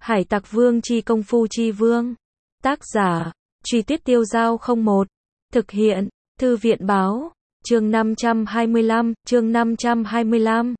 Hải Tặc Vương chi công phu chi vương. Tác giả, Truy Tuyết Tiêu Giao 01. Thực hiện, Thư viện báo. Chương 525.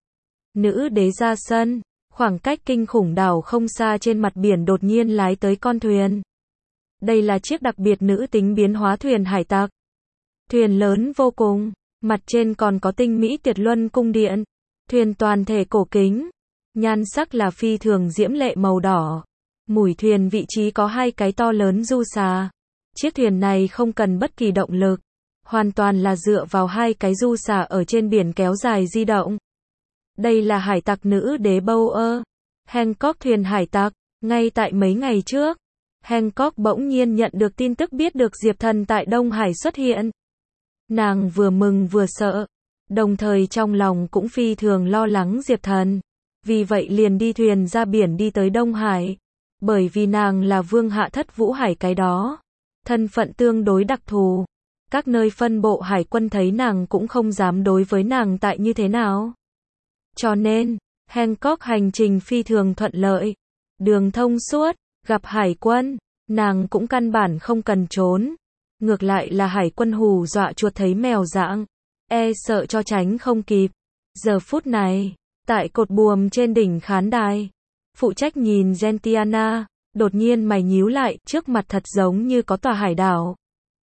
Nữ đế ra sân. Khoảng cách kinh khủng đảo không xa trên mặt biển đột nhiên lái tới con thuyền. Đây là chiếc đặc biệt nữ tính biến hóa thuyền hải tặc. Thuyền lớn vô cùng, mặt trên còn có tinh mỹ tuyệt luân cung điện. Thuyền toàn thể cổ kính, nhan sắc là phi thường diễm lệ màu đỏ. Mũi thuyền vị trí có hai cái to lớn du xà. Chiếc thuyền này không cần bất kỳ động lực, hoàn toàn là dựa vào hai cái du xà ở trên biển kéo dài di động. Đây là hải tặc nữ đế Bower Hancock thuyền hải tặc. Ngay tại mấy ngày trước, Hancock bỗng nhiên nhận được tin tức biết được Diệp Thần tại Đông Hải xuất hiện. Nàng vừa mừng vừa sợ, đồng thời trong lòng cũng phi thường lo lắng Diệp Thần. Vì vậy liền đi thuyền ra biển đi tới Đông Hải. Bởi vì nàng là vương hạ thất vũ hải cái đó, thân phận tương đối đặc thù. Các nơi phân bộ hải quân thấy nàng cũng không dám đối với nàng tại như thế nào. Cho nên, Hancock hành trình phi thường thuận lợi. Đường thông suốt, gặp hải quân, nàng cũng căn bản không cần trốn. Ngược lại là hải quân hù dọa chuột thấy mèo dạng, e sợ cho tránh không kịp. Giờ phút này, tại cột buồm trên đỉnh khán đài, phụ trách nhìn Gentiana, đột nhiên mày nhíu lại, trước mặt thật giống như có tòa hải đảo.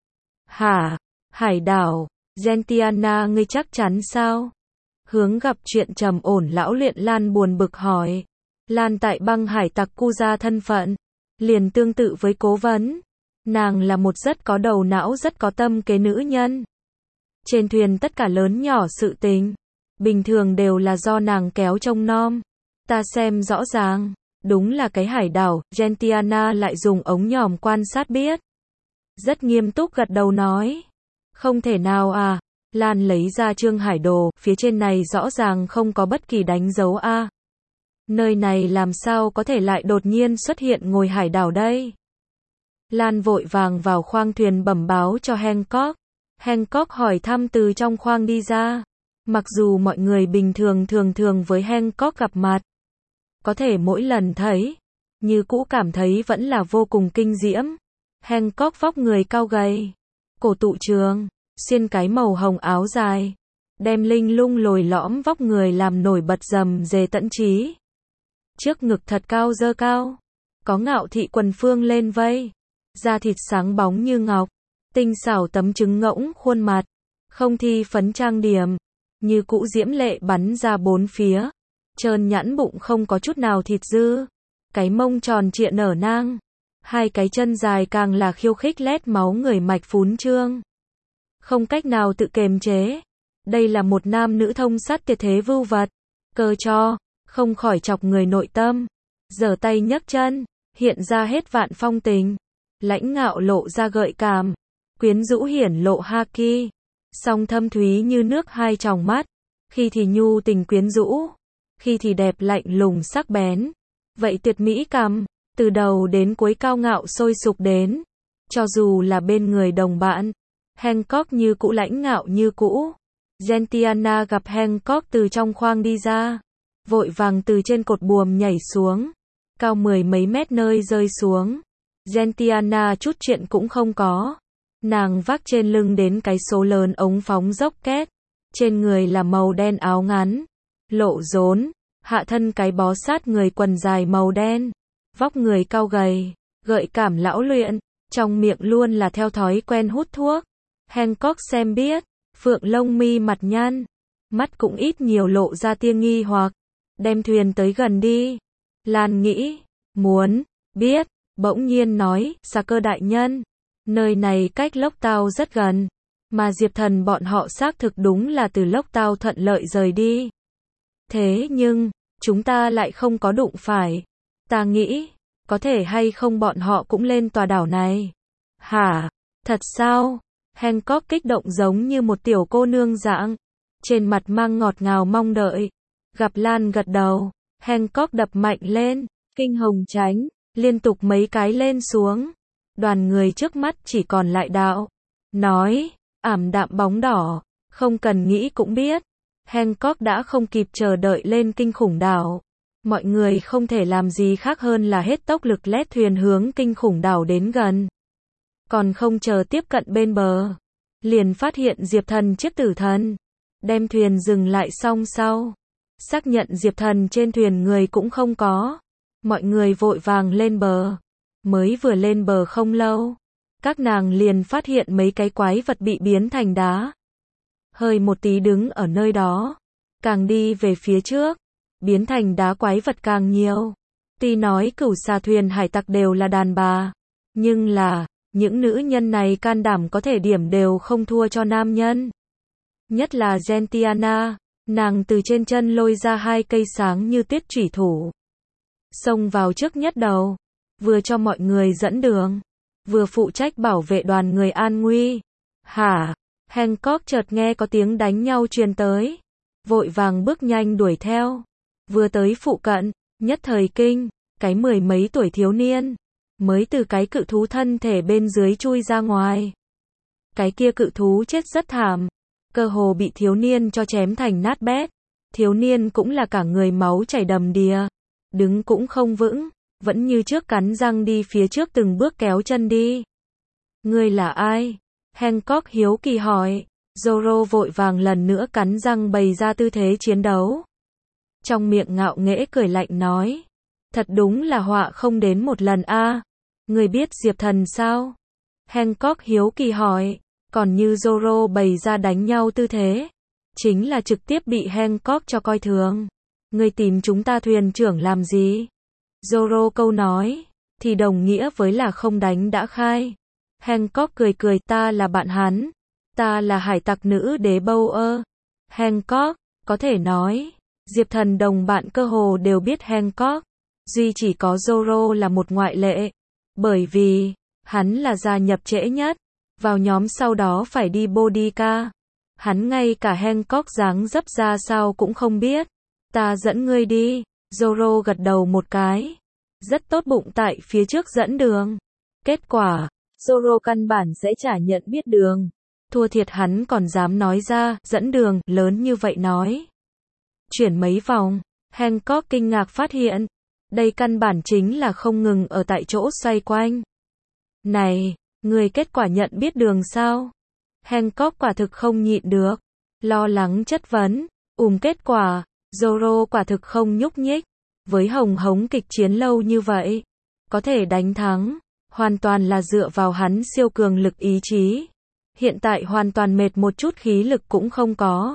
Hả? Hải đảo? Gentiana ngươi chắc chắn sao? Hướng gặp chuyện trầm ổn lão luyện Lan buồn bực hỏi. Lan tại băng hải tặc cu gia thân phận, liền tương tự với cố vấn. Nàng là một rất có đầu não rất có tâm kế nữ nhân. Trên thuyền tất cả lớn nhỏ sự tình, bình thường đều là do nàng kéo trông nom. Ta xem rõ ràng, đúng là cái hải đảo. Gentiana lại dùng ống nhòm quan sát biết. Rất nghiêm túc gật đầu nói. Không thể nào à. Lan lấy ra trương hải đồ, phía trên này rõ ràng không có bất kỳ đánh dấu a. Nơi này làm sao có thể lại đột nhiên xuất hiện ngôi hải đảo đây? Lan vội vàng vào khoang thuyền bẩm báo cho Hancock. Hancock hỏi thăm từ trong khoang đi ra. Mặc dù mọi người bình thường với Hancock gặp mặt, có thể mỗi lần thấy, như cũ cảm thấy vẫn là vô cùng kinh diễm. Hancock vóc người cao gầy, cổ tụ trường, xuyên cái màu hồng áo dài, đem linh lung lồi lõm vóc người làm nổi bật rầm rề tận trí. Trước ngực thật cao dơ cao, có ngạo thị quần phương lên vây, da thịt sáng bóng như ngọc, tinh xảo tấm trứng ngỗng khuôn mặt, không thi phấn trang điểm, như cũ diễm lệ bắn ra bốn phía, trơn nhẵn bụng không có chút nào thịt dư, cái mông tròn trịa nở nang, hai cái chân dài càng là khiêu khích lét máu người mạch phún trương. Không cách nào tự kiềm chế. Đây là một nam nữ thông sát tuyệt thế vưu vật, cơ cho, không khỏi chọc người nội tâm. Giở tay nhấc chân, hiện ra hết vạn phong tình. Lãnh ngạo lộ ra gợi cảm, quyến rũ hiển lộ haki, song thâm thúy như nước hai tròng mắt, khi thì nhu tình quyến rũ, khi thì đẹp lạnh lùng sắc bén. Vậy tuyệt mỹ cằm, từ đầu đến cuối cao ngạo sôi sục đến. Cho dù là bên người đồng bạn, Hancock như cũ lãnh ngạo như cũ. Gentiana gặp Hancock từ trong khoang đi ra, vội vàng từ trên cột buồm nhảy xuống, cao mười mấy mét nơi rơi xuống. Gentiana chút chuyện cũng không có. Nàng vác trên lưng đến cái số lớn ống phóng dốc két, trên người là màu đen áo ngắn, lộ rốn, hạ thân cái bó sát người quần dài màu đen, vóc người cao gầy, gợi cảm lão luyện, trong miệng luôn là theo thói quen hút thuốc. Hancock xem biết, phượng lông mi mặt nhăn, mắt cũng ít nhiều lộ ra tia nghi hoặc, đem thuyền tới gần đi. Lan nghĩ, muốn biết, bỗng nhiên nói, Xà Cơ đại nhân, nơi này cách Lốc Tao rất gần, mà Diệp Thần bọn họ xác thực đúng là từ Lốc Tao thuận lợi rời đi. Thế nhưng, chúng ta lại không có đụng phải. Ta nghĩ, có thể hay không bọn họ cũng lên tòa đảo này. Hả? Thật sao? Hancock kích động giống như một tiểu cô nương dạng, trên mặt mang ngọt ngào mong đợi. Gặp Lan gật đầu, Hancock đập mạnh lên, kinh hồng tránh, liên tục mấy cái lên xuống. Đoàn người trước mắt chỉ còn lại đạo, nói, ảm đạm bóng đỏ, không cần nghĩ cũng biết. Hancock đã không kịp chờ đợi lên kinh khủng đảo. Mọi người không thể làm gì khác hơn là hết tốc lực lết thuyền hướng kinh khủng đảo đến gần. Còn không chờ tiếp cận bên bờ, liền phát hiện Diệp Thần chiếc tử thần. Đem thuyền dừng lại xong sau, xác nhận Diệp Thần trên thuyền người cũng không có. Mọi người vội vàng lên bờ. Mới vừa lên bờ không lâu, các nàng liền phát hiện mấy cái quái vật bị biến thành đá. Hơi một tí đứng ở nơi đó, càng đi về phía trước, biến thành đá quái vật càng nhiều. Tuy nói cửu xà thuyền hải tặc đều là đàn bà, nhưng là, những nữ nhân này can đảm có thể điểm đều không thua cho nam nhân. Nhất là Gentiana, nàng từ trên chân lôi ra 2 cây sáng như tuyết chủy thủ. Xông vào trước nhất đầu, vừa cho mọi người dẫn đường, vừa phụ trách bảo vệ đoàn người an nguy. Hả? Hancock chợt nghe có tiếng đánh nhau truyền tới, vội vàng bước nhanh đuổi theo. Vừa tới phụ cận, nhất thời kinh, cái 10 mấy tuổi thiếu niên, mới từ cái cự thú thân thể bên dưới chui ra ngoài. Cái kia cự thú chết rất thảm, cơ hồ bị thiếu niên cho chém thành nát bét. Thiếu niên cũng là cả người máu chảy đầm đìa, đứng cũng không vững, vẫn như trước cắn răng đi phía trước từng bước kéo chân đi. Ngươi là ai? Hancock hiếu kỳ hỏi. Zoro vội vàng lần nữa cắn răng bày ra tư thế chiến đấu. Trong miệng ngạo nghễ cười lạnh nói. Thật đúng là họa không đến một lần a. Ngươi biết Diệp Thần sao? Hancock hiếu kỳ hỏi. Còn như Zoro bày ra đánh nhau tư thế, chính là trực tiếp bị Hancock cho coi thường. Ngươi tìm chúng ta thuyền trưởng làm gì? Zoro câu nói, thì đồng nghĩa với là không đánh đã khai. Hancock cười cười, ta là bạn hắn. Ta là hải tặc nữ đế Bauer. Hancock, có thể nói, Diệp Thần đồng bạn cơ hồ đều biết Hancock. Duy chỉ có Zoro là một ngoại lệ. Bởi vì, hắn là gia nhập trễ nhất. Vào nhóm sau đó phải đi bodyguard. Hắn ngay cả Hancock dáng dấp ra sao cũng không biết. Ta dẫn ngươi đi. Zoro gật đầu một cái. Rất tốt bụng tại phía trước dẫn đường. Kết quả, Zoro căn bản sẽ chả nhận biết đường. Thua thiệt hắn còn dám nói ra, dẫn đường, lớn như vậy nói. Chuyển mấy vòng, Hancock kinh ngạc phát hiện. Đây căn bản chính là không ngừng ở tại chỗ xoay quanh. Này, người kết quả nhận biết đường sao? Hancock quả thực không nhịn được. Lo lắng chất vấn. Kết quả, Zoro quả thực không nhúc nhích. Với hồng hống kịch chiến lâu như vậy, có thể đánh thắng, hoàn toàn là dựa vào hắn siêu cường lực ý chí. Hiện tại hoàn toàn mệt một chút khí lực cũng không có.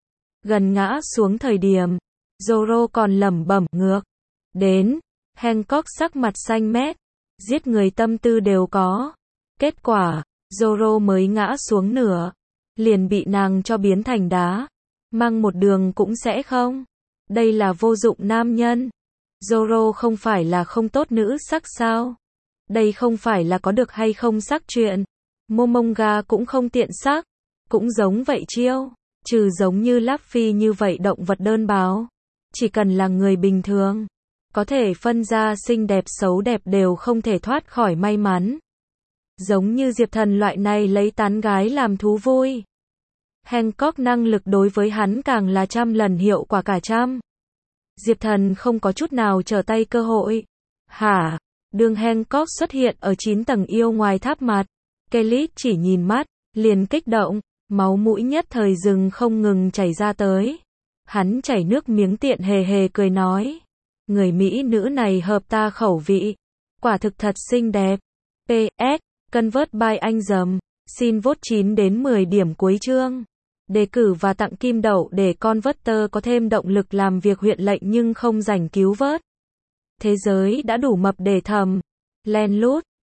Gần ngã xuống thời điểm, Zoro còn lẩm bẩm ngược. Đến, Hancock sắc mặt xanh mét, giết người tâm tư đều có. Kết quả, Zoro mới ngã xuống nửa, liền bị nàng cho biến thành đá. Mang một đường cũng sẽ không. Đây là vô dụng nam nhân. Zoro không phải là không tốt nữ sắc sao? Đây không phải là có được hay không sắc chuyện. Momonga cũng không tiện sắc. Cũng giống vậy chiêu. Trừ giống như Luffy như vậy động vật đơn bào. Chỉ cần là người bình thường, có thể phân ra xinh đẹp xấu đẹp đều không thể thoát khỏi may mắn. Giống như Diệp Thần loại này lấy tán gái làm thú vui. Hancock năng lực đối với hắn càng là trăm lần hiệu quả cả trăm. Diệp Thần không có chút nào trở tay cơ hội. Hả? Đường Hancock xuất hiện ở 9 tầng yêu ngoài tháp mặt. Kelly chỉ nhìn mắt, liền kích động, máu mũi nhất thời rừng không ngừng chảy ra tới. Hắn chảy nước miếng tiện hề hề cười nói. Người Mỹ nữ này hợp ta khẩu vị. Quả thực thật xinh đẹp. PS, convert by anh dầm. Xin vote 9 đến 10 điểm cuối chương. Đề cử và tặng kim đậu để Converter có thêm động lực làm việc huyện lệnh nhưng không rảnh cứu vớt. Thế giới đã đủ mập để thầm. Len lút.